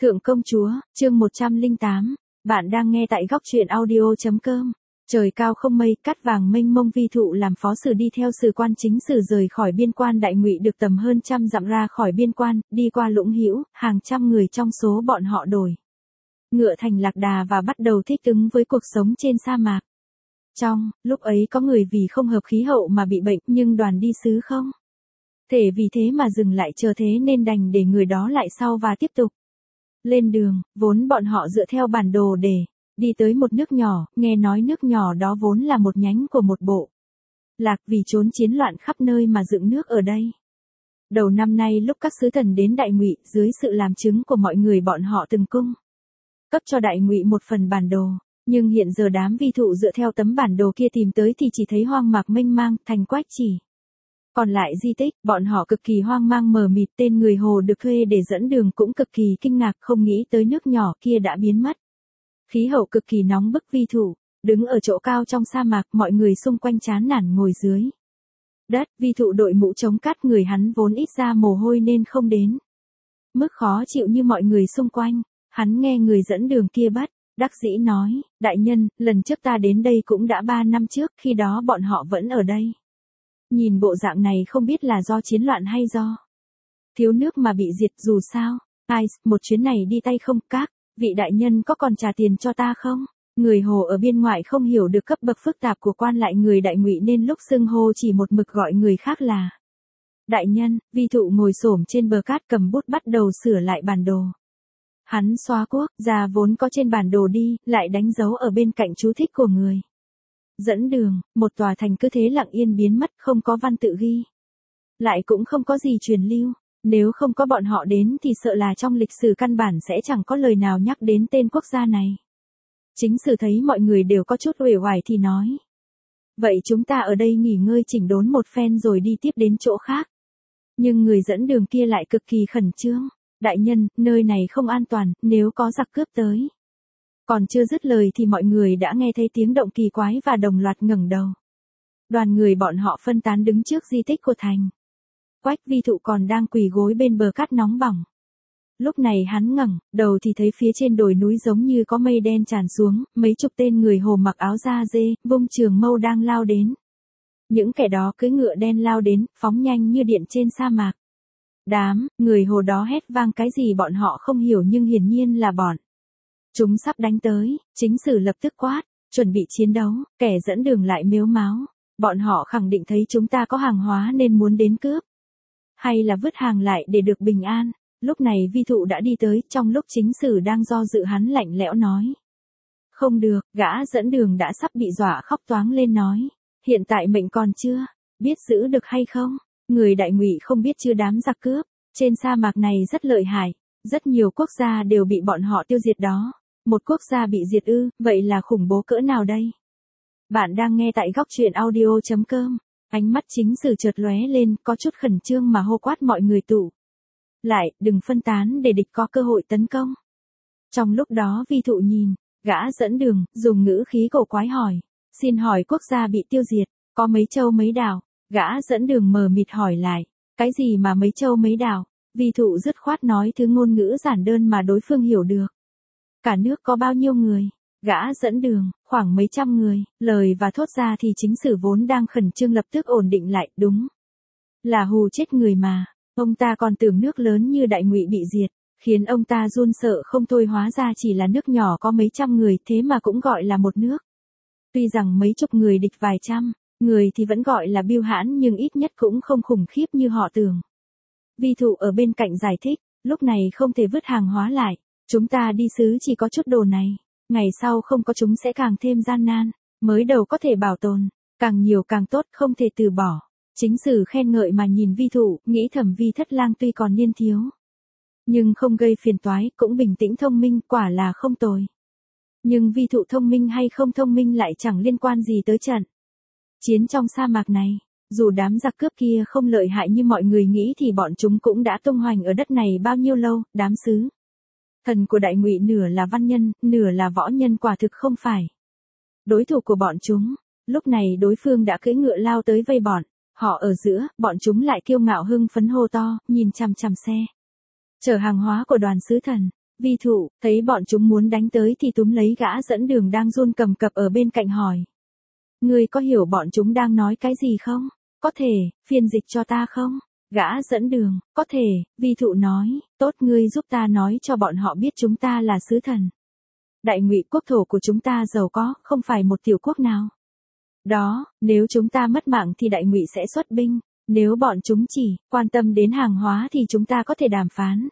Thượng công chúa, chương 108. Bạn đang nghe tại góc truyện audio.com. Trời cao không mây, cát vàng mênh mông. Vi thụ làm phó sử đi theo sử quan chính sử rời khỏi biên quan Đại Ngụy được tầm hơn trăm dặm ra khỏi biên quan, đi qua Lũng Hữu, hàng trăm người trong số bọn họ đổi ngựa thành lạc đà và bắt đầu thích ứng với cuộc sống trên sa mạc. Trong lúc ấy có người vì không hợp khí hậu mà bị bệnh, nhưng đoàn đi sứ không thể vì thế mà dừng lại chờ, thế nên đành để người đó lại sau và tiếp tục lên đường. Vốn bọn họ dựa theo bản đồ để đi tới một nước nhỏ, nghe nói nước nhỏ đó vốn là một nhánh của một bộ lạc vì trốn chiến loạn khắp nơi mà dựng nước ở đây. Đầu năm nay lúc các sứ thần đến Đại Ngụy, dưới sự làm chứng của mọi người, bọn họ từng cung cấp cho Đại Ngụy một phần bản đồ, nhưng hiện giờ đám vi thụ dựa theo tấm bản đồ kia tìm tới thì chỉ thấy hoang mạc mênh mang, thành quách chỉ còn lại di tích. Bọn họ cực kỳ hoang mang mờ mịt, tên người Hồ được thuê để dẫn đường cũng cực kỳ kinh ngạc, không nghĩ tới nước nhỏ kia đã biến mất. Khí hậu cực kỳ nóng bức. Vi thụ đứng ở chỗ cao trong sa mạc, mọi người xung quanh chán nản ngồi dưới đất. Vi thụ đội mũ chống cát, người hắn vốn ít ra mồ hôi nên không đến mức khó chịu như mọi người xung quanh. Hắn nghe người dẫn đường kia bất đắc dĩ nói, đại nhân, lần trước ta đến đây cũng đã 3 năm trước, khi đó bọn họ vẫn ở đây. Nhìn bộ dạng này không biết là do chiến loạn hay do thiếu nước mà bị diệt. Dù sao, một chuyến này đi tay không. Các vị đại nhân có còn trả tiền cho ta không? Người Hồ ở biên ngoại không hiểu được cấp bậc phức tạp của quan lại người Đại Ngụy nên lúc xưng hô chỉ một mực gọi người khác là đại nhân. Vi thụ ngồi xổm trên bờ cát cầm bút bắt đầu sửa lại bản đồ. Hắn xóa quốc gia vốn có trên bản đồ đi, lại đánh dấu ở bên cạnh chú thích của người dẫn đường. Một tòa thành cứ thế lặng yên biến mất, không có văn tự ghi lại, cũng không có gì truyền lưu. Nếu không có bọn họ đến thì sợ là trong lịch sử căn bản sẽ chẳng có lời nào nhắc đến tên quốc gia này. Chính sử thấy mọi người đều có chút uể oải thì nói, vậy chúng ta ở đây nghỉ ngơi chỉnh đốn một phen rồi đi tiếp đến chỗ khác. Nhưng người dẫn đường kia lại cực kỳ khẩn trương, đại nhân, nơi này không an toàn, nếu có giặc cướp tới. Còn chưa dứt lời thì mọi người đã nghe thấy tiếng động kỳ quái và đồng loạt ngẩng đầu. Đoàn người bọn họ phân tán đứng trước di tích của thành quách. Vi thụ còn đang quỳ gối bên bờ cát nóng bỏng. Lúc này hắn ngẩng đầu thì thấy phía trên đồi núi giống như có mây đen tràn xuống, mấy chục tên người Hồ mặc áo da dê, vung trường mâu đang lao đến. Những kẻ đó cưỡi ngựa đen lao đến, phóng nhanh như điện trên sa mạc. Đám người Hồ đó hét vang cái gì bọn họ không hiểu, nhưng hiển nhiên là bọn chúng sắp đánh tới. Chính sử lập tức quát, chuẩn bị chiến đấu. Kẻ dẫn đường lại mếu máo, bọn họ khẳng định thấy chúng ta có hàng hóa nên muốn đến cướp, hay là vứt hàng lại để được bình an. Lúc này vi thụ đã đi tới, trong lúc chính sử đang do dự hắn lạnh lẽo nói, không được. Gã dẫn đường đã sắp bị dọa khóc toáng lên nói, hiện tại mệnh còn chưa biết giữ được hay không. Người Đại Ngụy không biết chưa, đám giặc cướp trên sa mạc này rất lợi hại, rất nhiều quốc gia đều bị bọn họ tiêu diệt đó. Một quốc gia bị diệt ư, vậy là khủng bố cỡ nào đây? Bạn đang nghe tại góc truyện audio.com. Ánh mắt chính sử chợt lóe lên, có chút khẩn trương mà hô quát mọi người tụ lại, đừng phân tán để địch có cơ hội tấn công. Trong lúc đó vi thụ nhìn gã dẫn đường, dùng ngữ khí cổ quái hỏi, xin hỏi quốc gia bị tiêu diệt có mấy châu mấy đảo? Gã dẫn đường mờ mịt hỏi lại, cái gì mà mấy châu mấy đảo? Vi thụ dứt khoát nói thứ ngôn ngữ giản đơn mà đối phương hiểu được. Cả nước có bao nhiêu người? Gã dẫn đường, khoảng mấy trăm người. Lời và thốt ra thì chính sử vốn đang khẩn trương lập tức ổn định lại, đúng là hù chết người mà. Ông ta còn tưởng nước lớn như Đại Ngụy bị diệt, khiến ông ta run sợ không thôi, hóa ra chỉ là nước nhỏ có mấy trăm người, thế mà cũng gọi là một nước. Tuy rằng mấy chục người địch vài trăm người thì vẫn gọi là bưu hãn, nhưng ít nhất cũng không khủng khiếp như họ tưởng. Vi thụ ở bên cạnh giải thích, lúc này không thể vứt hàng hóa lại, chúng ta đi sứ chỉ có chút đồ này, ngày sau không có chúng sẽ càng thêm gian nan, mới đầu có thể bảo tồn, càng nhiều càng tốt, không thể từ bỏ. Chính sử khen ngợi mà nhìn vi thụ, nghĩ thầm Vi thất lang tuy còn niên thiếu, nhưng không gây phiền toái, cũng bình tĩnh thông minh, quả là không tồi. Nhưng vi thụ thông minh hay không thông minh lại chẳng liên quan gì tới trận chiến trong sa mạc này. Dù đám giặc cướp kia không lợi hại như mọi người nghĩ thì bọn chúng cũng đã tung hoành ở đất này bao nhiêu lâu. Đám sứ thần của Đại Ngụy nửa là văn nhân, nửa là võ nhân, quả thực không phải đối thủ của bọn chúng. Lúc này đối phương đã cưỡi ngựa lao tới vây bọn họ ở giữa, bọn chúng lại kiêu ngạo hưng phấn hô to, nhìn chằm chằm xe chở hàng hóa của đoàn sứ thần. Vi thụ, thấy bọn chúng muốn đánh tới thì túm lấy gã dẫn đường đang run cầm cập ở bên cạnh hỏi. Ngươi có hiểu bọn chúng đang nói cái gì không? Có thể, phiên dịch cho ta không? Gã dẫn đường, có thể, Vi thụ nói, tốt ngươi giúp ta nói cho bọn họ biết chúng ta là sứ thần. Đại Ngụy quốc thổ của chúng ta giàu có, không phải một tiểu quốc nào. Đó, nếu chúng ta mất mạng thì Đại Ngụy sẽ xuất binh, nếu bọn chúng chỉ quan tâm đến hàng hóa thì chúng ta có thể đàm phán.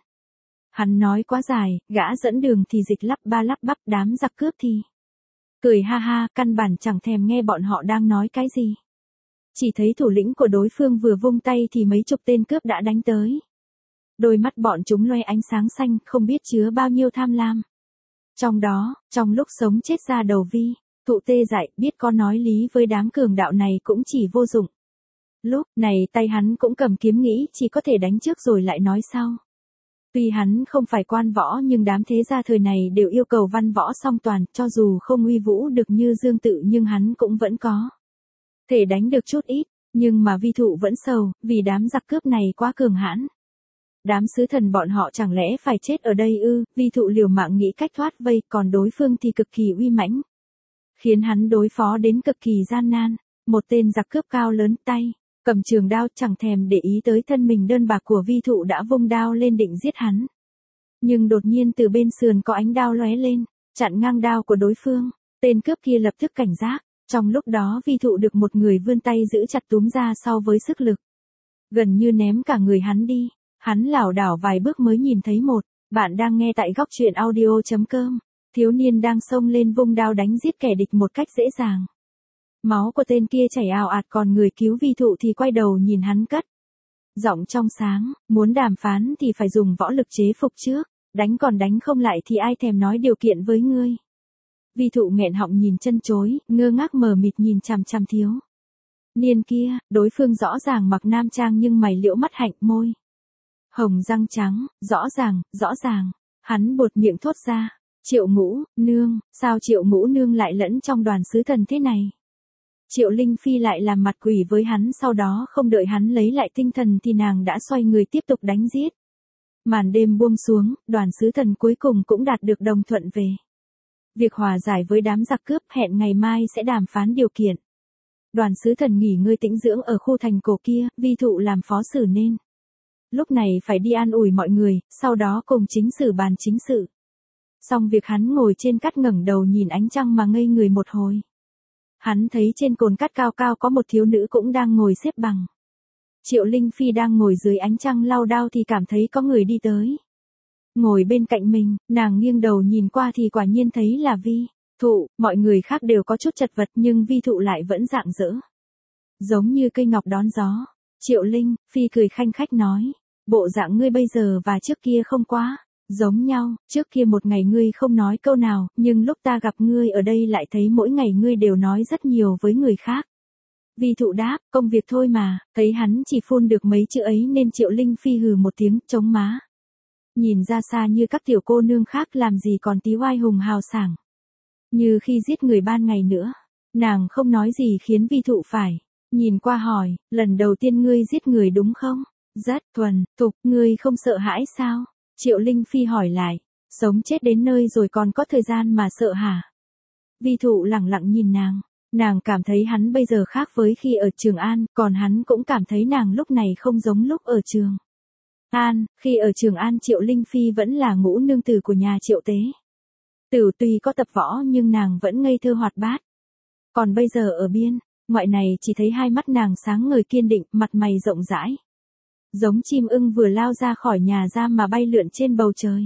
Hắn nói quá dài, gã dẫn đường thì dịch lắp ba lắp bắp, đám giặc cướp thì cười ha ha, căn bản chẳng thèm nghe bọn họ đang nói cái gì. Chỉ thấy thủ lĩnh của đối phương vừa vung tay thì mấy chục tên cướp đã đánh tới. Đôi mắt bọn chúng loe ánh sáng xanh, không biết chứa bao nhiêu tham lam. Trong đó, trong lúc sống chết ra đầu Vi thụ tê dại, biết có nói lý với đám cường đạo này cũng chỉ vô dụng. Lúc này tay hắn cũng cầm kiếm, nghĩ chỉ có thể đánh trước rồi lại nói sau. Tuy hắn không phải quan võ nhưng đám thế gia thời này đều yêu cầu văn võ song toàn, cho dù không uy vũ được như Dương Tự nhưng hắn cũng vẫn có thể đánh được chút ít, nhưng mà Vi thụ vẫn sầu, vì đám giặc cướp này quá cường hãn. Đám sứ thần bọn họ chẳng lẽ phải chết ở đây ư? Vi thụ liều mạng nghĩ cách thoát vây, còn đối phương thì cực kỳ uy mãnh, khiến hắn đối phó đến cực kỳ gian nan. Một tên giặc cướp cao lớn, tay cầm trường đao, chẳng thèm để ý tới thân mình đơn bạc của Vi thụ đã vung đao lên định giết hắn. Nhưng đột nhiên từ bên sườn có ánh đao lóe lên, chặn ngang đao của đối phương. Tên cướp kia lập tức cảnh giác. Trong lúc đó Vi thụ được một người vươn tay giữ chặt túm ra sau với sức lực, gần như ném cả người hắn đi. Hắn lảo đảo vài bước mới nhìn thấy một. Bạn đang nghe tại góc truyện audio.com. Thiếu niên đang xông lên vung đao đánh giết kẻ địch một cách dễ dàng. Máu của tên kia chảy ào ạt, còn người cứu Vi thụ thì quay đầu nhìn hắn cất giọng trong sáng, muốn đàm phán thì phải dùng võ lực chế phục trước, đánh còn đánh không lại thì ai thèm nói điều kiện với ngươi. Vi thụ nghẹn họng nhìn chân chối, ngơ ngác mờ mịt nhìn chằm chằm thiếu niên kia. Đối phương rõ ràng mặc nam trang nhưng mày liễu mắt hạnh, môi hồng răng trắng, rõ ràng. Hắn buột miệng thốt ra, Triệu Ngũ Nương. Sao Triệu Ngũ Nương lại lẫn trong đoàn sứ thần thế này? Triệu Linh Phi lại làm mặt quỷ với hắn, sau đó không đợi hắn lấy lại tinh thần thì nàng đã xoay người tiếp tục đánh giết. Màn đêm buông xuống, đoàn sứ thần cuối cùng cũng đạt được đồng thuận về việc hòa giải với đám giặc cướp, hẹn ngày mai sẽ đàm phán điều kiện. Đoàn sứ thần nghỉ ngơi tĩnh dưỡng ở khu thành cổ kia, Vi thụ làm phó sử nên lúc này phải đi an ủi mọi người, sau đó cùng chính sử bàn chính sự. Xong việc hắn ngồi trên cát ngẩng đầu nhìn ánh trăng mà ngây người một hồi. Hắn thấy trên cồn cát cao cao có một thiếu nữ cũng đang ngồi xếp bằng. Triệu Linh Phi đang ngồi dưới ánh trăng lau đao thì cảm thấy có người đi tới. Ngồi bên cạnh mình, nàng nghiêng đầu nhìn qua thì quả nhiên thấy là Vi thụ. Mọi người khác đều có chút chật vật nhưng Vi thụ lại vẫn rạng rỡ, giống như cây ngọc đón gió. Triệu Linh Phi cười khanh khách nói, bộ dạng ngươi bây giờ và trước kia không quá giống nhau. Trước kia một ngày ngươi không nói câu nào, nhưng lúc ta gặp ngươi ở đây lại thấy mỗi ngày ngươi đều nói rất nhiều với người khác. Vi thụ đáp, công việc thôi mà. Thấy hắn chỉ phun được mấy chữ ấy nên Triệu Linh Phi hừ một tiếng, chống má. Nhìn ra xa như các tiểu cô nương khác, làm gì còn tí oai hùng hào sảng như khi giết người ban ngày nữa. Nàng không nói gì khiến Vi thụ phải nhìn qua hỏi, lần đầu tiên ngươi giết người đúng không? Rất thuần thục, ngươi không sợ hãi sao? Triệu Linh Phi hỏi lại, sống chết đến nơi rồi còn có thời gian mà sợ hả? Vi thụ lẳng lặng nhìn nàng. Nàng cảm thấy hắn bây giờ khác với khi ở Trường An, còn hắn cũng cảm thấy nàng lúc này không giống lúc ở Trường An. Khi ở Trường An Triệu Linh Phi vẫn là ngũ nương tử của nhà Triệu Tế Tử, tuy có tập võ nhưng nàng vẫn ngây thơ hoạt bát. Còn bây giờ ở biên ngoại này chỉ thấy hai mắt nàng sáng ngời kiên định, mặt mày rộng rãi, giống chim ưng vừa lao ra khỏi nhà giam mà bay lượn trên bầu trời.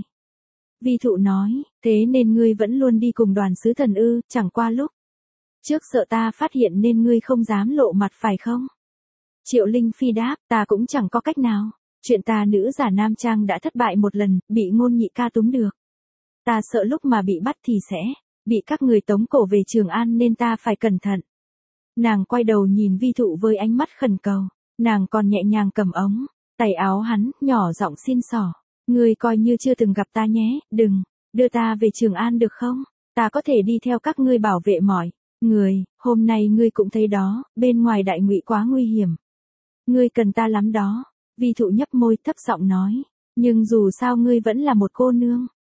Vi thụ nói, thế nên ngươi vẫn luôn đi cùng đoàn sứ thần ư? Chẳng qua lúc trước sợ ta phát hiện nên ngươi không dám lộ mặt phải không? Triệu Linh Phi đáp, ta cũng chẳng có cách nào. Chuyện ta nữ giả nam trang đã thất bại một lần, bị Ngôn Nhị ca túm được. Ta sợ lúc mà bị bắt thì sẽ bị các người tống cổ về Trường An nên ta phải cẩn thận. Nàng quay đầu nhìn Vi thụ với ánh mắt khẩn cầu. Nàng còn nhẹ nhàng cầm ống tay áo hắn, nhỏ giọng xin xỏ. Ngươi coi như chưa từng gặp ta nhé, đừng đưa ta về Trường An được không? Ta có thể đi theo các ngươi bảo vệ mọi người. Hôm nay ngươi cũng thấy đó, bên ngoài Đại Ngụy quá nguy hiểm. Ngươi cần ta lắm đó. Vi thụ nhấp môi thấp giọng nói. Nhưng dù sao ngươi vẫn là một cô nương.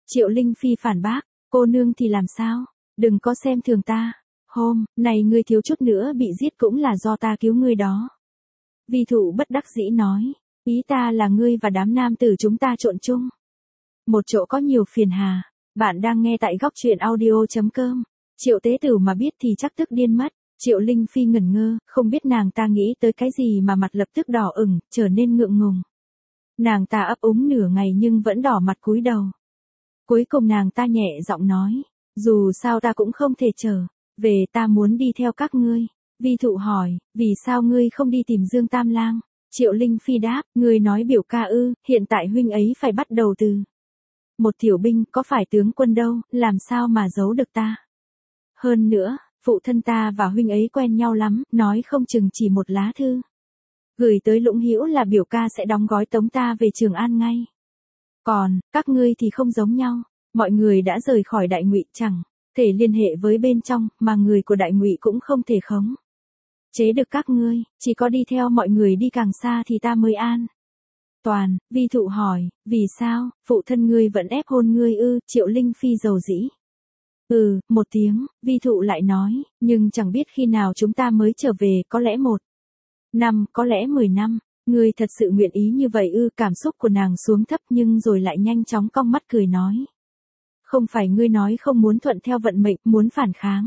Triệu Linh Phi phản bác, cô nương thì làm sao? Đừng có xem thường ta. Hôm này ngươi thiếu chút nữa bị giết cũng là do ta cứu ngươi đó. Vi thụ bất đắc dĩ nói, ý ta là ngươi và đám nam tử chúng ta trộn chung. Một chỗ có nhiều phiền hà. Bạn đang nghe tại góc truyện audio.com. Triệu tế tử mà biết thì chắc tức điên mất. Triệu Linh Phi ngẩn ngơ, không biết nàng ta nghĩ tới cái gì mà mặt lập tức đỏ ửng, trở nên ngượng ngùng. Nàng ta ấp úng nửa ngày nhưng vẫn đỏ mặt cúi đầu. Cuối cùng nàng ta nhẹ giọng nói, dù sao ta cũng không thể trở về, ta muốn đi theo các ngươi. Vi thụ hỏi, vì sao ngươi không đi tìm Dương Tam Lang? Triệu Linh Phi đáp, ngươi nói biểu ca ư, hiện tại huynh ấy phải bắt đầu từ một tiểu binh, có phải tướng quân đâu, làm sao mà giấu được ta? Hơn nữa, phụ thân ta và huynh ấy quen nhau lắm, nói không chừng chỉ một lá thư gửi tới Lũng Hữu là biểu ca sẽ đóng gói tống ta về Trường An ngay. Còn, các ngươi thì không giống nhau, mọi người đã rời khỏi Đại Ngụy, chẳng thể liên hệ với bên trong, mà người của Đại Ngụy cũng không thể khống chế được các ngươi, chỉ có đi theo mọi người đi càng xa thì ta mới an toàn. Vi thụ hỏi, vì sao, phụ thân ngươi vẫn ép hôn ngươi ư? Triệu Linh Phi dầu dĩ. Một tiếng, vi thụ lại nói, nhưng chẳng biết khi nào chúng ta mới trở về, có lẽ 1 năm, có lẽ 10 năm. Ngươi thật sự nguyện ý như vậy ư? Cảm xúc của nàng xuống thấp nhưng rồi lại nhanh chóng cong mắt cười nói. Không phải ngươi nói không muốn thuận theo vận mệnh, muốn phản kháng.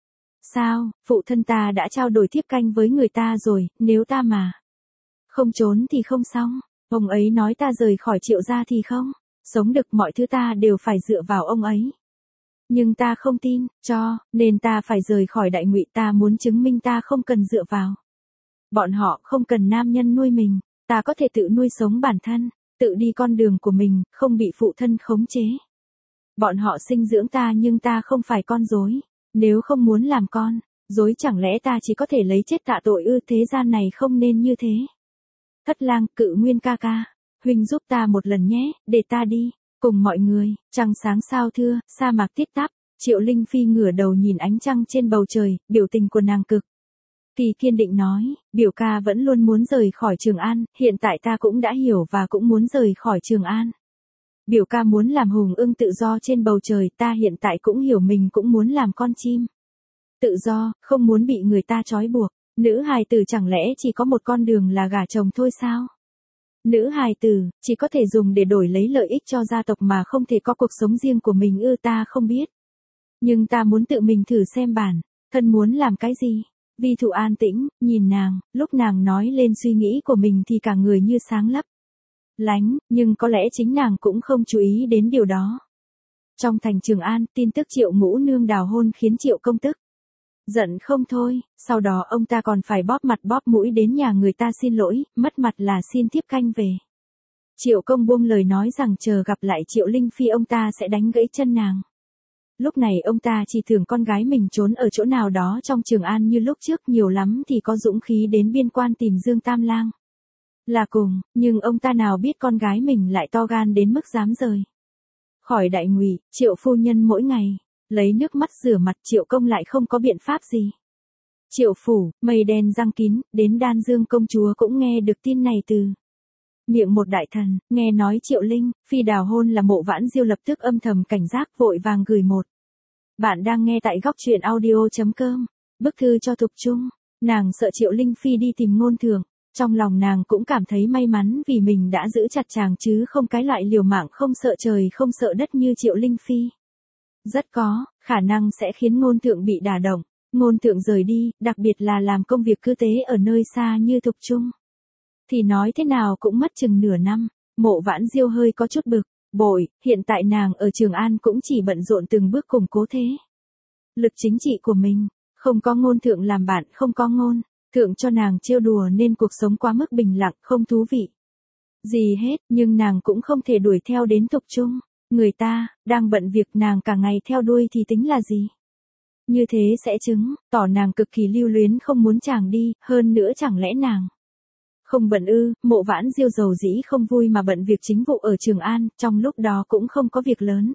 Sao, phụ thân ta đã trao đổi thiếp canh với người ta rồi, nếu ta mà không trốn thì không xong. Ông ấy nói ta rời khỏi Triệu gia thì không sống được, mọi thứ ta đều phải dựa vào ông ấy. Nhưng ta không tin, nên ta phải rời khỏi Đại Ngụy, ta muốn chứng minh ta không cần dựa vào bọn họ, không cần nam nhân nuôi mình, ta có thể tự nuôi sống bản thân, tự đi con đường của mình, không bị phụ thân khống chế. Bọn họ sinh dưỡng ta nhưng ta không phải con rối, nếu không muốn làm con rối chẳng lẽ ta chỉ có thể lấy chết tạ tội ư? Thế gian này không nên như thế. Thất Lang, Cự Nguyên ca ca, huynh giúp ta một lần nhé, để ta đi cùng mọi người. Trăng sáng sao thưa, sa mạc tít tắp. Triệu Linh Phi ngửa đầu nhìn ánh trăng trên bầu trời, biểu tình của nàng cực kỳ kiên định nói, biểu ca vẫn luôn muốn rời khỏi Trường An, hiện tại ta cũng đã hiểu và cũng muốn rời khỏi Trường An. Biểu ca muốn làm hùng ưng tự do trên bầu trời, ta hiện tại cũng hiểu mình cũng muốn làm con chim tự do, không muốn bị người ta trói buộc. Nữ hài tử chẳng lẽ chỉ có một con đường là gả chồng thôi sao? Nữ hài tử chỉ có thể dùng để đổi lấy lợi ích cho gia tộc mà không thể có cuộc sống riêng của mình ư? Ta không biết. Nhưng ta muốn tự mình thử xem bản thân muốn làm cái gì. Vi thụ an tĩnh, nhìn nàng, lúc nàng nói lên suy nghĩ của mình thì cả người như sáng lấp lánh, nhưng có lẽ chính nàng cũng không chú ý đến điều đó. Trong thành Trường An, tin tức Triệu Ngũ Nương đào hôn khiến Triệu công tức giận không thôi, sau đó ông ta còn phải bóp mặt bóp mũi đến nhà người ta xin lỗi, mất mặt là xin thiếp canh về. Triệu công buông lời nói rằng chờ gặp lại Triệu Linh Phi ông ta sẽ đánh gãy chân nàng. Lúc này ông ta chỉ tưởng con gái mình trốn ở chỗ nào đó trong Trường An như lúc trước, nhiều lắm thì có dũng khí đến biên quan tìm Dương Tam Lang là cùng, nhưng ông ta nào biết con gái mình lại to gan đến mức dám rời khỏi Đại Ngụy. Triệu phu nhân mỗi ngày lấy nước mắt rửa mặt, Triệu công lại không có biện pháp gì. Triệu phủ, mây đen giăng kín, đến Đan Dương công chúa cũng nghe được tin này từ miệng một đại thần. Nghe nói Triệu Linh Phi đào hôn là Mộ Vãn Diêu lập tức âm thầm cảnh giác, vội vàng gửi một. Bạn đang nghe tại góc truyện audio.com. Bức thư cho Thục Trung. Nàng sợ Triệu Linh Phi đi tìm Ngôn Thượng. Trong lòng nàng cũng cảm thấy may mắn vì mình đã giữ chặt chàng chứ không cái loại liều mạng không sợ trời không sợ đất như Triệu Linh Phi. Rất có khả năng sẽ khiến Ngôn Thượng bị đả động. Ngôn Thượng rời đi, đặc biệt là làm công việc cứ tế ở nơi xa như Thục Trung, thì nói thế nào cũng mất chừng nửa năm. Mộ Vãn Diêu hơi có chút bực bội, hiện tại nàng ở Trường An cũng chỉ bận rộn từng bước củng cố thế lực chính trị của mình, không có Ngôn Thượng làm bạn, không có Ngôn Thượng cho nàng trêu đùa nên cuộc sống quá mức bình lặng, không thú vị gì hết, nhưng nàng cũng không thể đuổi theo đến Thục Trung. Người ta đang bận việc, nàng cả ngày theo đuôi thì tính là gì? Như thế sẽ chứng tỏ nàng cực kỳ lưu luyến không muốn chàng đi, hơn nữa chẳng lẽ nàng không bận ư? Mộ Vãn Diêu dầu dĩ không vui mà bận việc chính vụ ở Trường An, trong lúc đó cũng không có việc lớn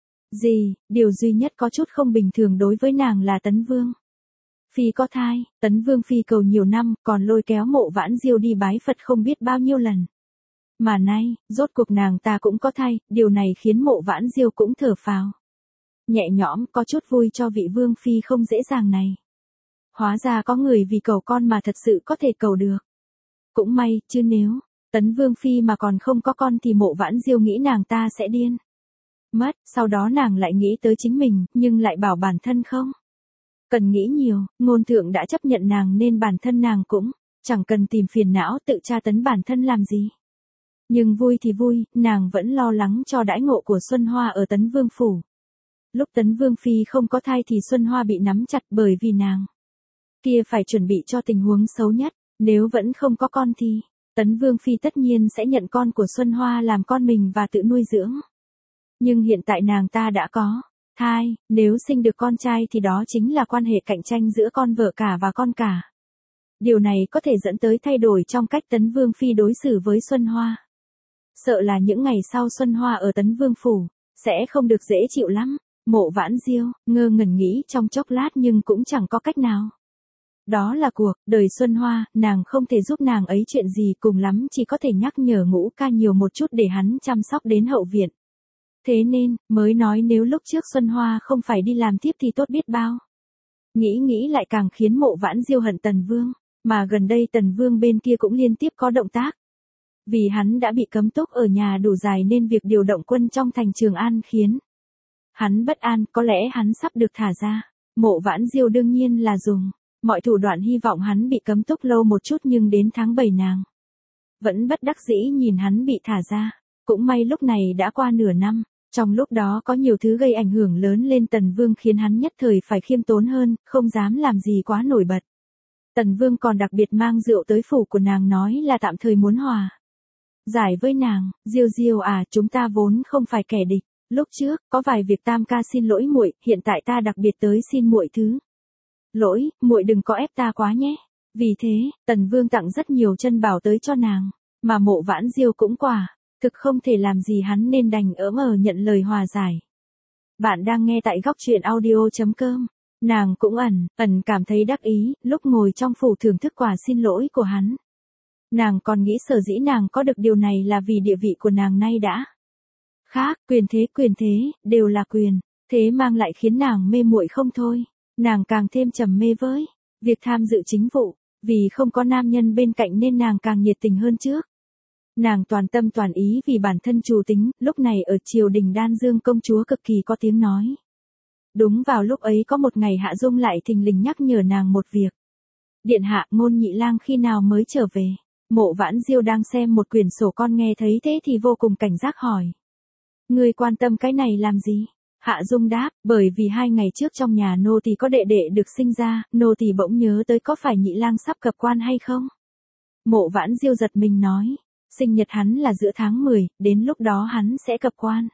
gì, điều duy nhất có chút không bình thường đối với nàng là Tấn Vương Phi có thai. Tấn Vương Phi cầu nhiều năm, còn lôi kéo Mộ Vãn Diêu đi bái Phật không biết bao nhiêu lần. Mà nay, rốt cuộc nàng ta cũng có thai, điều này khiến Mộ Vãn Diêu cũng thở phào. Nhẹ nhõm, có chút vui cho vị vương phi không dễ dàng này. Hóa ra có người vì cầu con mà thật sự có thể cầu được. Cũng may, chứ nếu Tấn vương phi mà còn không có con thì Mộ Vãn Diêu nghĩ nàng ta sẽ điên mất, sau đó nàng lại nghĩ tới chính mình, nhưng lại bảo bản thân không cần nghĩ nhiều, ngôn thượng đã chấp nhận nàng nên bản thân nàng cũng chẳng cần tìm phiền não tự tra tấn bản thân làm gì. Nhưng vui thì vui, nàng vẫn lo lắng cho đãi ngộ của Xuân Hoa ở Tấn Vương Phủ. Lúc Tấn Vương Phi không có thai thì Xuân Hoa bị nắm chặt bởi vì nàng kia phải chuẩn bị cho tình huống xấu nhất, nếu vẫn không có con thì Tấn Vương Phi tất nhiên sẽ nhận con của Xuân Hoa làm con mình và tự nuôi dưỡng. Nhưng hiện tại nàng ta đã có thai, nếu sinh được con trai thì đó chính là quan hệ cạnh tranh giữa con vợ cả và con cả. Điều này có thể dẫn tới thay đổi trong cách Tấn Vương Phi đối xử với Xuân Hoa. Sợ là những ngày sau Xuân Hoa ở Tấn Vương Phủ sẽ không được dễ chịu lắm. Mộ Vãn Diêu ngơ ngẩn nghĩ trong chốc lát nhưng cũng chẳng có cách nào. Đó là cuộc đời Xuân Hoa, nàng không thể giúp nàng ấy chuyện gì, cùng lắm chỉ có thể nhắc nhở Ngũ Ca nhiều một chút để hắn chăm sóc đến hậu viện. Thế nên, mới nói nếu lúc trước Xuân Hoa không phải đi làm tiếp thì tốt biết bao. Nghĩ lại càng khiến Mộ Vãn Diêu hận Tần Vương, mà gần đây Tần Vương bên kia cũng liên tiếp có động tác. Vì hắn đã bị cấm túc ở nhà đủ dài nên việc điều động quân trong thành Trường An khiến hắn bất an, có lẽ hắn sắp được thả ra. Mộ Vãn Diêu đương nhiên là dùng mọi thủ đoạn hy vọng hắn bị cấm túc lâu một chút, nhưng đến tháng 7 nàng vẫn bất đắc dĩ nhìn hắn bị thả ra. Cũng may lúc này đã qua nửa năm, trong lúc đó có nhiều thứ gây ảnh hưởng lớn lên Tần Vương khiến hắn nhất thời phải khiêm tốn hơn, không dám làm gì quá nổi bật. Tần Vương còn đặc biệt mang rượu tới phủ của nàng nói là tạm thời muốn hòa giải với nàng. Diêu à, chúng ta vốn không phải kẻ địch. Lúc trước, có vài việc Tam ca xin lỗi muội, hiện tại ta đặc biệt tới xin muội thứ lỗi, muội đừng có ép ta quá nhé. Vì thế, Tần Vương tặng rất nhiều chân bảo tới cho nàng, mà Mộ Vãn Diêu cũng thực không thể làm gì hắn nên đành nhận lời hòa giải. Bạn đang nghe tại góc truyện audio.com. Nàng cũng ẩn cảm thấy đắc ý, lúc ngồi trong phủ thưởng thức quả xin lỗi của hắn. Nàng còn nghĩ sở dĩ nàng có được điều này là vì địa vị của nàng nay đã khác, quyền thế, đều là quyền, thế mang lại khiến nàng mê muội không thôi. Nàng càng thêm trầm mê với việc tham dự chính vụ, vì không có nam nhân bên cạnh nên nàng càng nhiệt tình hơn trước. Nàng toàn tâm toàn ý vì bản thân chủ tính, lúc này ở triều đình Đan Dương công chúa cực kỳ có tiếng nói. Đúng vào lúc ấy có một ngày Hạ Dung lại thình lình nhắc nhở nàng một việc. Điện hạ, Ngôn Nhị Lang khi nào mới trở về? Mộ Vãn Diêu đang xem một quyển sổ con nghe thấy thế thì vô cùng cảnh giác hỏi. Ngươi quan tâm cái này làm gì? Hạ Dung đáp, bởi vì 2 ngày trước trong nhà nô tỳ có đệ đệ được sinh ra, nô tỳ bỗng nhớ tới có phải Nhị Lang sắp cập quan hay không? Mộ Vãn Diêu giật mình nói, sinh nhật hắn là giữa tháng 10, đến lúc đó hắn sẽ cập quan.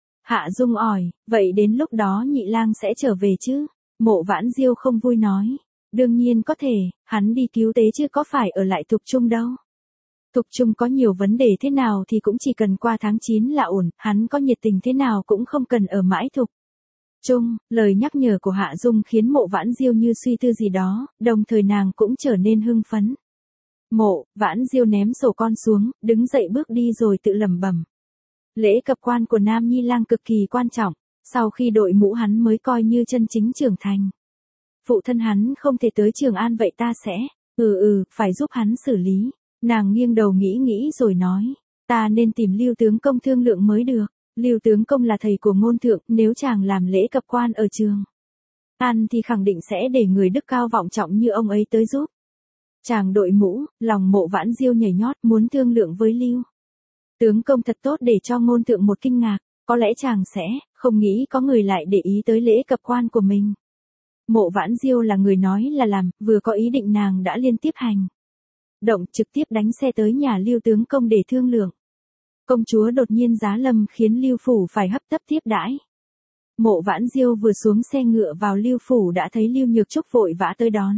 Hạ Dung hỏi, vậy đến lúc đó Nhị Lang sẽ trở về chứ? Mộ Vãn Diêu không vui nói, đương nhiên có thể, hắn đi cứu tế chứ có phải ở lại Thục Trung đâu. Thục Trung có nhiều vấn đề thế nào thì cũng chỉ cần qua tháng 9 là ổn, hắn có nhiệt tình thế nào cũng không cần ở mãi Thục Trung. Lời nhắc nhở của Hạ Dung khiến Mộ Vãn Diêu như suy tư gì đó, đồng thời nàng cũng trở nên hưng phấn. Mộ Vãn Diêu ném sổ con xuống, đứng dậy bước đi rồi tự lẩm bẩm. Lễ cập quan của Nam Nhi Lang cực kỳ quan trọng, sau khi đội mũ hắn mới coi như chân chính trưởng thành. Phụ thân hắn không thể tới Trường An vậy ta sẽ, phải giúp hắn xử lý. Nàng nghiêng đầu nghĩ rồi nói, ta nên tìm Lưu tướng công thương lượng mới được. Lưu tướng công là thầy của Ngôn thượng, nếu chàng làm lễ cập quan ở Trường An thì khẳng định sẽ để người đức cao vọng trọng như ông ấy tới giúp. Chàng đội mũ, lòng Mộ Vãn Diêu nhảy nhót, muốn thương lượng với Lưu tướng công thật tốt để cho Ngôn thượng một kinh ngạc, có lẽ chàng sẽ không nghĩ có người lại để ý tới lễ cập quan của mình. Mộ Vãn Diêu là người nói là làm, vừa có ý định nàng đã liên tiếp hành động, trực tiếp đánh xe tới nhà Lưu tướng công để thương lượng. Công chúa đột nhiên giá lâm khiến Lưu phủ phải hấp tấp tiếp đãi. Mộ Vãn Diêu vừa xuống xe ngựa vào Lưu phủ đã thấy Lưu Nhược Trúc vội vã tới đón.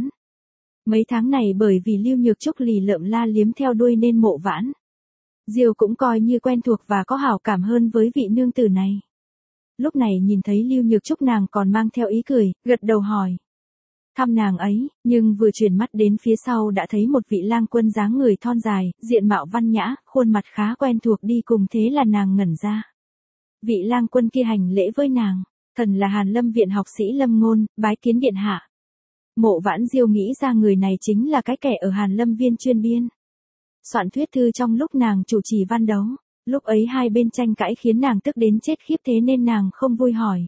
Mấy tháng này bởi vì Lưu Nhược Trúc lì lợm la liếm theo đuôi nên Mộ Vãn Diêu cũng coi như quen thuộc và có hảo cảm hơn với vị nương tử này. Lúc này nhìn thấy Lưu Nhược Trúc nàng còn mang theo ý cười, gật đầu hỏi. thăm nàng ấy, nhưng vừa chuyển mắt đến phía sau đã thấy một vị lang quân dáng người thon dài, diện mạo văn nhã, khuôn mặt khá quen thuộc đi cùng, thế là nàng ngẩn ra. Vị lang quân kia hành lễ với nàng, thần là Hàn Lâm viện học sĩ Lâm Ngôn, bái kiến điện hạ. Mộ Vãn Diêu nghĩ ra người này chính là cái kẻ ở Hàn Lâm viên chuyên biên soạn thuyết thư trong lúc nàng chủ trì văn đấu, lúc ấy hai bên tranh cãi khiến nàng tức đến chết khiếp, thế nên nàng không vui hỏi.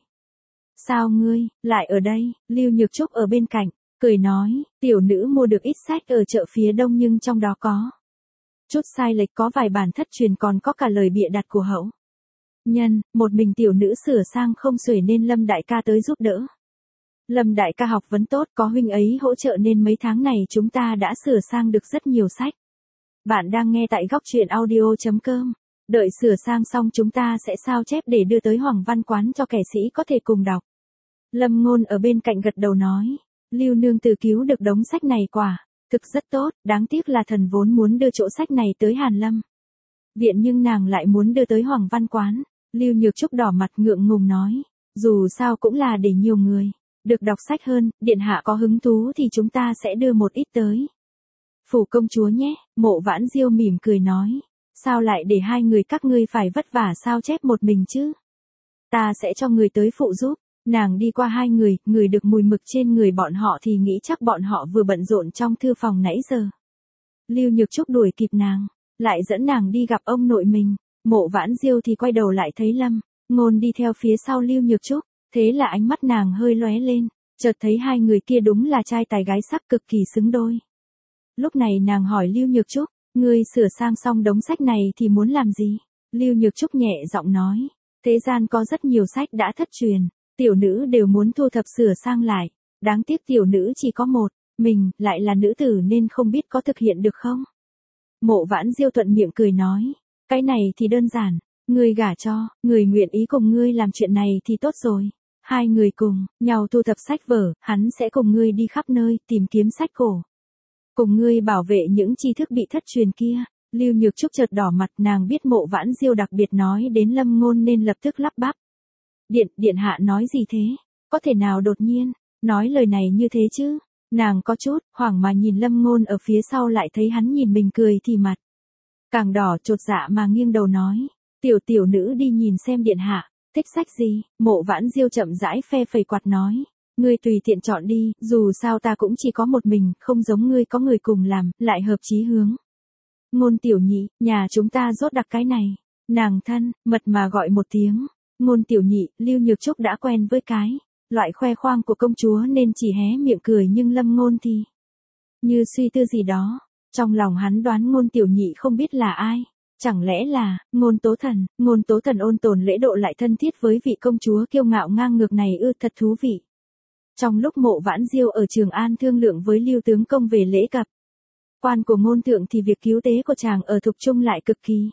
Sao ngươi lại ở đây? Lưu Nhược Trúc ở bên cạnh, cười nói, tiểu nữ mua được ít sách ở chợ phía đông nhưng trong đó có chút sai lệch, có vài bản thất truyền, còn có cả lời bịa đặt của hậu nhân, một mình tiểu nữ sửa sang không xuể nên Lâm đại ca tới giúp đỡ. Lâm đại ca học vấn tốt, có huynh ấy hỗ trợ nên mấy tháng này chúng ta đã sửa sang được rất nhiều sách. Bạn đang nghe tại góc truyện audio.com. Đợi sửa sang xong chúng ta sẽ sao chép để đưa tới Hoàng Văn Quán cho kẻ sĩ có thể cùng đọc. Lâm Ngôn ở bên cạnh gật đầu nói, Lưu nương tử cứu được đống sách này quả thực rất tốt, đáng tiếc là thần vốn muốn đưa chỗ sách này tới Hàn Lâm viện nhưng nàng lại muốn đưa tới Hoàng Văn Quán. Lưu Nhược Trúc đỏ mặt ngượng ngùng nói, dù sao cũng là để nhiều người được đọc sách hơn, điện hạ có hứng thú thì chúng ta sẽ đưa một ít tới phủ công chúa nhé. Mộ Vãn Diêu mỉm cười nói, sao lại để hai người các ngươi phải vất vả sao chép một mình chứ? Ta sẽ cho người tới phụ giúp. Nàng đi qua hai người, người được mùi mực trên người bọn họ thì nghĩ chắc bọn họ vừa bận rộn trong thư phòng nãy giờ. Lưu Nhược Trúc đuổi kịp nàng, lại dẫn nàng đi gặp ông nội mình. Mộ Vãn Diêu thì quay đầu lại thấy Lâm Ngôn đi theo phía sau Lưu Nhược Trúc, thế là ánh mắt nàng hơi lóe lên, chợt thấy hai người kia đúng là trai tài gái sắc, cực kỳ xứng đôi. Lúc này nàng hỏi Lưu Nhược Trúc, ngươi sửa sang xong đống sách này thì muốn làm gì? Lưu Nhược Trúc nhẹ giọng nói, thế gian có rất nhiều sách đã thất truyền, tiểu nữ đều muốn thu thập sửa sang lại, đáng tiếc tiểu nữ chỉ có một mình, lại là nữ tử nên không biết có thực hiện được không? Mộ Vãn Diêu thuận miệng cười nói, cái này thì đơn giản, ngươi gả cho người nguyện ý cùng ngươi làm chuyện này thì tốt rồi. Hai người cùng nhau thu thập sách vở, hắn sẽ cùng ngươi đi khắp nơi tìm kiếm sách cổ, cùng ngươi bảo vệ những tri thức bị thất truyền kia. Lưu Nhược Trúc chợt đỏ mặt, nàng biết Mộ Vãn Diêu đặc biệt nói đến Lâm Ngôn nên lập tức lắp bắp. Điện hạ nói gì thế? Có thể nào đột nhiên nói lời này như thế chứ? Nàng có chút hoảng mà nhìn Lâm Ngôn ở phía sau, lại thấy hắn nhìn mình cười thì mặt càng đỏ, chột dạ mà nghiêng đầu nói, tiểu nữ đi nhìn xem điện hạ thích sách gì. Mộ Vãn Diêu chậm rãi phe phẩy quạt nói, ngươi tùy tiện chọn đi, dù sao ta cũng chỉ có một mình, không giống ngươi có người cùng làm, lại hợp chí hướng. Ngôn tiểu nhị, nhà chúng ta rốt đặc cái này. Nàng thân mật mà gọi một tiếng, Ngôn tiểu nhị. Lưu Nhược Trúc đã quen với cái loại khoe khoang của công chúa nên chỉ hé miệng cười, nhưng Lâm Ngôn thì như suy tư gì đó. Trong lòng hắn đoán Ngôn tiểu nhị không biết là ai. Chẳng lẽ là Ngôn Tố Thần? Ngôn Tố Thần ôn tồn lễ độ lại thân thiết với vị công chúa kiêu ngạo ngang ngược này ư, thật thú vị. Trong lúc Mộ Vãn Diêu ở Trường An thương lượng với Lưu tướng công về lễ cập quan của Ngôn thượng thì việc cứu tế của chàng ở Thục Trung lại cực kỳ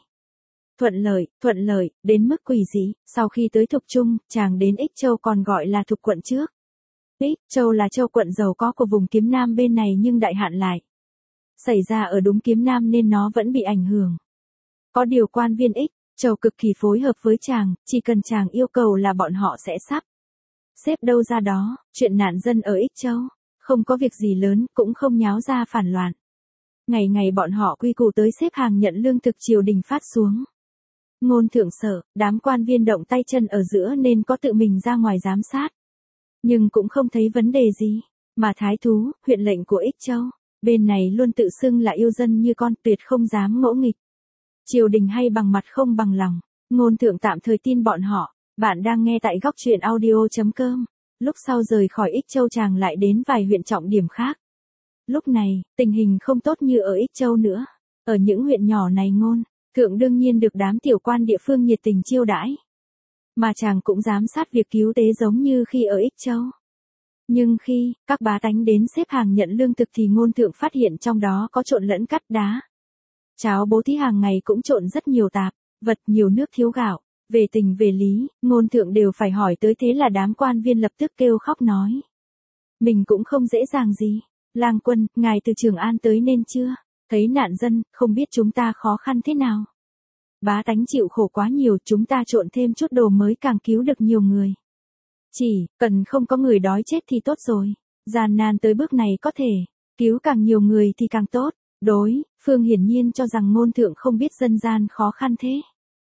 thuận lợi, đến mức quỷ dị. Sau khi tới Thục Trung, chàng đến Ích Châu, còn gọi là Thục quận trước. Ích Châu là châu quận giàu có của vùng Kiếm Nam bên này, nhưng đại hạn lại xảy ra ở đúng Kiếm Nam nên nó vẫn bị ảnh hưởng. Có điều quan viên Ích Châu cực kỳ phối hợp với chàng, chỉ cần chàng yêu cầu là bọn họ sẽ sắp xếp đâu ra đó. Chuyện nạn dân ở Ích Châu không có việc gì lớn, cũng không nháo ra phản loạn. Ngày ngày bọn họ quy củ tới xếp hàng nhận lương thực triều đình phát xuống. Ngôn thượng sợ đám quan viên động tay chân ở giữa nên có tự mình ra ngoài giám sát, nhưng cũng không thấy vấn đề gì. Mà thái thú, huyện lệnh của Ích Châu bên này luôn tự xưng là yêu dân như con, tuyệt không dám ngỗ nghịch triều đình hay bằng mặt không bằng lòng. Ngôn thượng tạm thời tin bọn họ. Bạn đang nghe tại góc truyện audio.com. Lúc sau rời khỏi Ích Châu, chàng lại đến vài huyện trọng điểm khác. Lúc này, tình hình không tốt như ở Ích Châu nữa. Ở những huyện nhỏ này Ngôn thượng đương nhiên được đám tiểu quan địa phương nhiệt tình chiêu đãi, mà chàng cũng giám sát việc cứu tế giống như khi ở Ích Châu. Nhưng khi các bá tánh đến xếp hàng nhận lương thực thì Ngôn thượng phát hiện trong đó có trộn lẫn cắt đá, cháo bố thí, hàng ngày cũng trộn rất nhiều tạp vật, nhiều nước thiếu gạo. Về tình về lý, Ngôn thượng đều phải hỏi tới, thế là đám quan viên lập tức kêu khóc nói, mình cũng không dễ dàng gì. Lang quân, ngài từ Trường An tới nên chưa thấy nạn dân, không biết chúng ta khó khăn thế nào. Bá tánh chịu khổ quá nhiều, chúng ta trộn thêm chút đồ mới càng cứu được nhiều người. Chỉ cần không có người đói chết thì tốt rồi. Gian nan tới bước này có thể, cứu càng nhiều người thì càng tốt. Đối phương hiển nhiên cho rằng ngôn thượng không biết dân gian khó khăn thế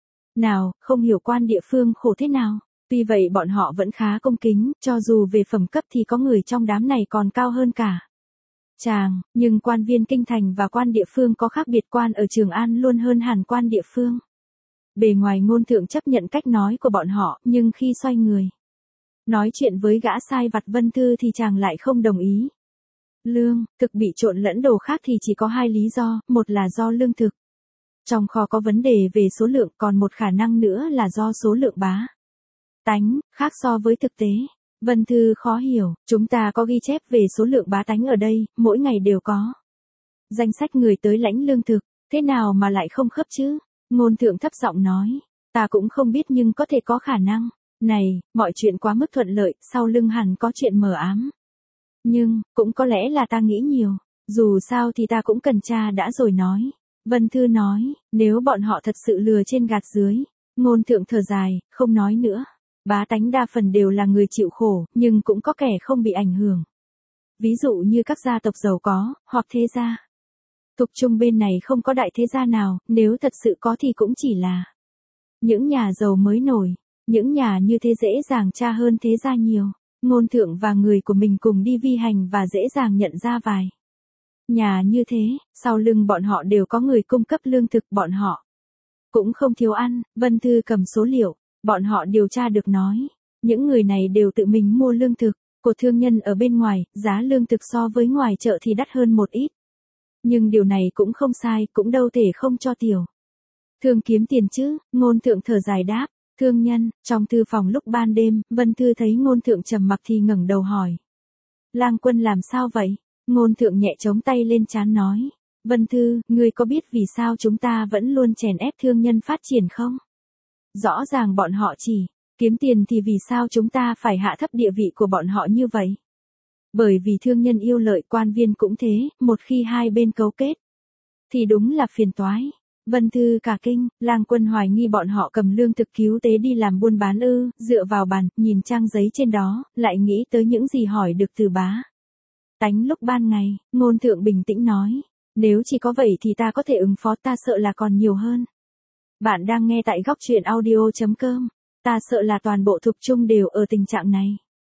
nào, không hiểu quan địa phương khổ thế nào. Tuy vậy bọn họ vẫn khá công kính, cho dù về phẩm cấp thì có người trong đám này còn cao hơn cả chàng, nhưng quan viên kinh thành và quan địa phương có khác biệt, quan ở Trường An luôn hơn hẳn quan địa phương. Bề ngoài ngôn thượng chấp nhận cách nói của bọn họ, nhưng khi xoay người nói chuyện với gã sai vặt Vân Thư thì chàng lại không đồng ý. Lương thực bị trộn lẫn đồ khác thì chỉ có hai lý do, một là do lương thực trong kho có vấn đề về số lượng, còn một khả năng nữa là do số lượng bá tánh khác so với thực tế. Vân Thư khó hiểu, chúng ta có ghi chép về số lượng bá tánh ở đây, mỗi ngày đều có danh sách người tới lãnh lương thực, thế nào mà lại không khớp chứ? Ngôn thượng thấp giọng nói, ta cũng không biết nhưng có thể có khả năng. Này, mọi chuyện quá mức thuận lợi, sau lưng hẳn có chuyện mờ ám. Nhưng, cũng có lẽ là ta nghĩ nhiều, dù sao thì ta cũng cần tra đã rồi nói. Vân Thư nói, nếu bọn họ thật sự lừa trên gạt dưới. Ngôn thượng thở dài, không nói nữa. Bá tánh đa phần đều là người chịu khổ, nhưng cũng có kẻ không bị ảnh hưởng. Ví dụ như các gia tộc giàu có, hoặc thế gia. Thục Trung bên này không có đại thế gia nào, nếu thật sự có thì cũng chỉ là những nhà giàu mới nổi. Những nhà như thế dễ dàng tra hơn thế gia nhiều. Ngôn thượng và người của mình cùng đi vi hành và dễ dàng nhận ra vài nhà như thế, sau lưng bọn họ đều có người cung cấp lương thực, bọn họ cũng không thiếu ăn. Vân Thư cầm số liệu, bọn họ điều tra được nói, những người này đều tự mình mua lương thực của thương nhân ở bên ngoài, giá lương thực so với ngoài chợ thì đắt hơn một ít. Nhưng điều này cũng không sai, cũng đâu thể không cho tiểu thương kiếm tiền chứ. Ngôn thượng thở dài đáp, thương nhân. Trong thư phòng lúc ban đêm, Vân Thư thấy ngôn thượng trầm mặc thì ngẩng đầu hỏi, Lang Quân làm sao vậy? Ngôn thượng nhẹ chống tay lên trán nói, Vân Thư, ngươi có biết vì sao chúng ta vẫn luôn chèn ép thương nhân phát triển không? Rõ ràng bọn họ chỉ kiếm tiền thì vì sao chúng ta phải hạ thấp địa vị của bọn họ như vậy? Bởi vì thương nhân yêu lợi, quan viên cũng thế, một khi hai bên cấu kết thì đúng là phiền toái. Vân Thư cả kinh, Lang Quân hoài nghi bọn họ cầm lương thực cứu tế đi làm buôn bán ư? Dựa vào bàn, nhìn trang giấy trên đó, lại nghĩ tới những gì hỏi được từ bá tánh lúc ban ngày. Ngôn thượng bình tĩnh nói, nếu chỉ có vậy thì ta có thể ứng phó, ta sợ là còn nhiều hơn. Bạn đang nghe tại góc truyện audio.com. Ta sợ là toàn bộ Thục Trung đều ở tình trạng này.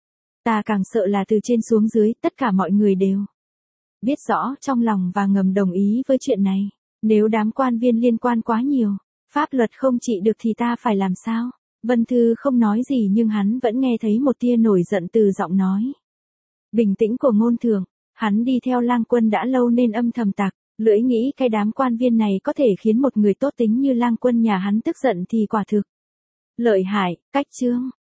Ta càng sợ là từ trên xuống dưới, tất cả mọi người đều biết rõ trong lòng và ngầm đồng ý với chuyện này. Nếu đám quan viên liên quan quá nhiều, pháp luật không trị được thì ta phải làm sao? Vân Thư không nói gì nhưng hắn vẫn nghe thấy một tia nổi giận từ giọng nói bình tĩnh của ngôn thượng. Hắn đi theo Lang Quân đã lâu nên âm thầm tặc lưỡi nghĩ cái đám quan viên này có thể khiến một người tốt tính như Lang Quân nhà hắn tức giận thì quả thực lợi hại. Cách chương